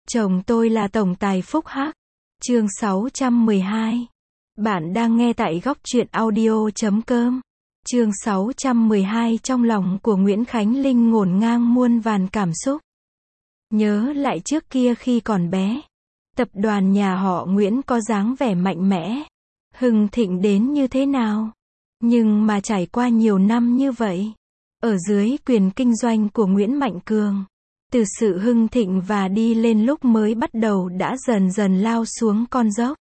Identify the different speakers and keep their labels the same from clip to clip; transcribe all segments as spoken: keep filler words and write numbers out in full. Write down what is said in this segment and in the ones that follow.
Speaker 1: Chồng tôi là tổng tài phúc hắc. Chương sáu trăm mười hai. Bạn đang nghe tại góc truyện audio chấm com. Chương sáu trăm mười hai. Trong lòng của Nguyễn Khánh Linh ngổn ngang muôn vàn cảm xúc. Nhớ lại trước kia khi còn bé, tập đoàn nhà họ Nguyễn có dáng vẻ mạnh mẽ, hưng thịnh đến như thế nào. Nhưng mà trải qua nhiều năm như vậy, ở dưới quyền kinh doanh của Nguyễn Mạnh Cường, từ sự hưng thịnh và đi lên lúc mới bắt đầu đã dần dần lao xuống con dốc.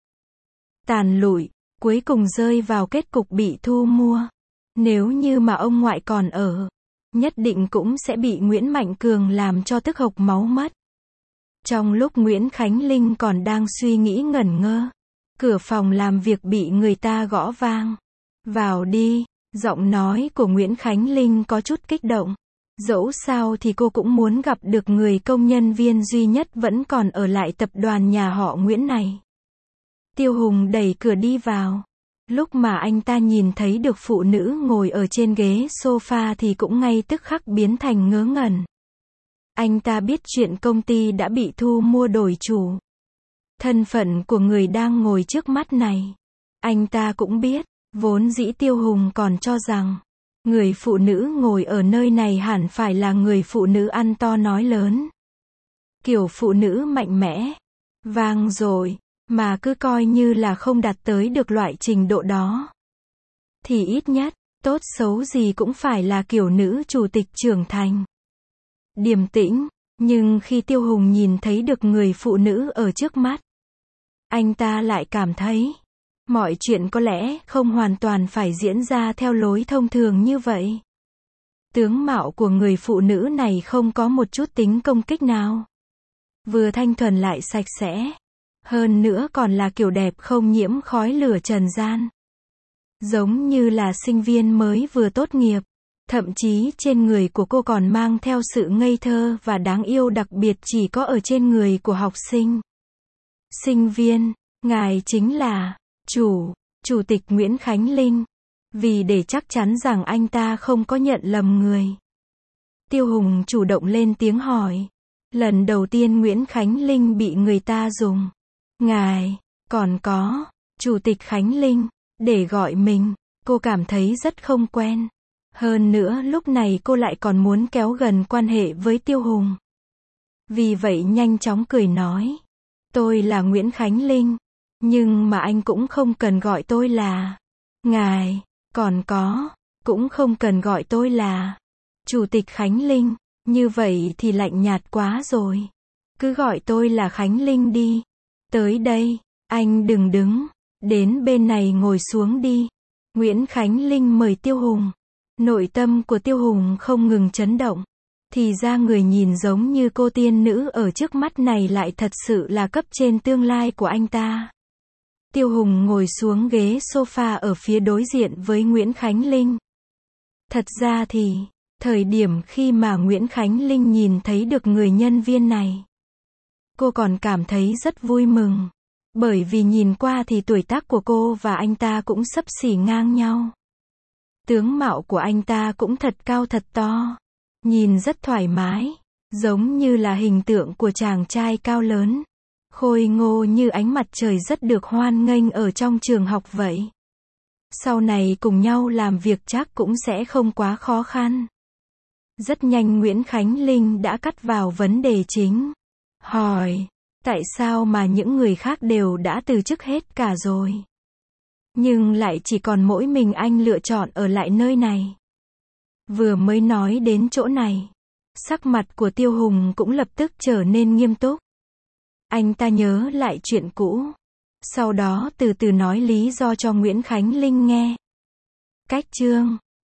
Speaker 1: Tàn lụi, cuối cùng rơi vào kết cục bị thu mua. Nếu như mà ông ngoại còn ở, nhất định cũng sẽ bị Nguyễn Mạnh Cường làm cho tức hộc máu mất. Trong lúc Nguyễn Khánh Linh còn đang suy nghĩ ngẩn ngơ, cửa phòng làm việc bị người ta gõ vang. Vào đi, giọng nói của Nguyễn Khánh Linh có chút kích động. Dẫu sao thì cô cũng muốn gặp được người công nhân viên duy nhất vẫn còn ở lại tập đoàn nhà họ Nguyễn này. Tiêu Hùng đẩy cửa đi vào. Lúc mà anh ta nhìn thấy được phụ nữ ngồi ở trên ghế sofa thì cũng ngay tức khắc biến thành ngớ ngẩn. Anh ta biết chuyện công ty đã bị thu mua đổi chủ. Thân phận của người đang ngồi trước mắt này, anh ta cũng biết. Vốn dĩ Tiêu Hùng còn cho rằng người phụ nữ ngồi ở nơi này hẳn phải là người phụ nữ ăn to nói lớn. Kiểu phụ nữ mạnh mẽ, vang dội, mà cứ coi như là không đạt tới được loại trình độ đó. Thì ít nhất, tốt xấu gì cũng phải là kiểu nữ chủ tịch trưởng thành. Điềm tĩnh, nhưng khi Tiêu Hùng nhìn thấy được người phụ nữ ở trước mắt, anh ta lại cảm thấy mọi chuyện có lẽ không hoàn toàn phải diễn ra theo lối thông thường như vậy. Tướng mạo của người phụ nữ này không có một chút tính công kích nào. Vừa thanh thuần lại sạch sẽ. Hơn nữa còn là kiểu đẹp không nhiễm khói lửa trần gian. Giống như là sinh viên mới vừa tốt nghiệp. Thậm chí trên người của cô còn mang theo sự ngây thơ và đáng yêu đặc biệt chỉ có ở trên người của học sinh. Sinh viên, ngài chính là Chủ, Chủ tịch Nguyễn Khánh Linh. Vì để chắc chắn rằng anh ta không có nhận lầm người, Tiêu Hùng chủ động lên tiếng hỏi. Lần đầu tiên Nguyễn Khánh Linh bị người ta dùng ngài, còn có Chủ tịch Khánh Linh để gọi mình, cô cảm thấy rất không quen. Hơn nữa lúc này cô lại còn muốn kéo gần quan hệ với Tiêu Hùng. Vì vậy nhanh chóng cười nói. Tôi là Nguyễn Khánh Linh. Nhưng mà anh cũng không cần gọi tôi là ngài, còn có, cũng không cần gọi tôi là Chủ tịch Khánh Linh, như vậy thì lạnh nhạt quá rồi. Cứ gọi tôi là Khánh Linh đi. Tới đây, anh đừng đứng, đến bên này ngồi xuống đi. Nguyễn Khánh Linh mời Tiêu Hùng. Nội tâm của Tiêu Hùng không ngừng chấn động. Thì ra người nhìn giống như cô tiên nữ ở trước mắt này lại thật sự là cấp trên tương lai của anh ta. Tiêu Hùng ngồi xuống ghế sofa ở phía đối diện với Nguyễn Khánh Linh. Thật ra thì, thời điểm khi mà Nguyễn Khánh Linh nhìn thấy được người nhân viên này, cô còn cảm thấy rất vui mừng. Bởi vì nhìn qua thì tuổi tác của cô và anh ta cũng xấp xỉ ngang nhau. Tướng mạo của anh ta cũng thật cao thật to. Nhìn rất thoải mái, giống như là hình tượng của chàng trai cao lớn. Khôi ngô như ánh mặt trời rất được hoan nghênh ở trong trường học vậy. Sau này cùng nhau làm việc chắc cũng sẽ không quá khó khăn. Rất nhanh Nguyễn Khánh Linh đã cắt vào vấn đề chính. Hỏi, tại sao mà những người khác đều đã từ chức hết cả rồi, nhưng lại chỉ còn mỗi mình anh lựa chọn ở lại nơi này? Vừa mới nói đến chỗ này, sắc mặt của Tiêu Hùng cũng lập tức trở nên nghiêm túc. Anh ta nhớ lại chuyện cũ, sau đó từ từ nói lý do cho Nguyễn Khánh Linh nghe. Cách chương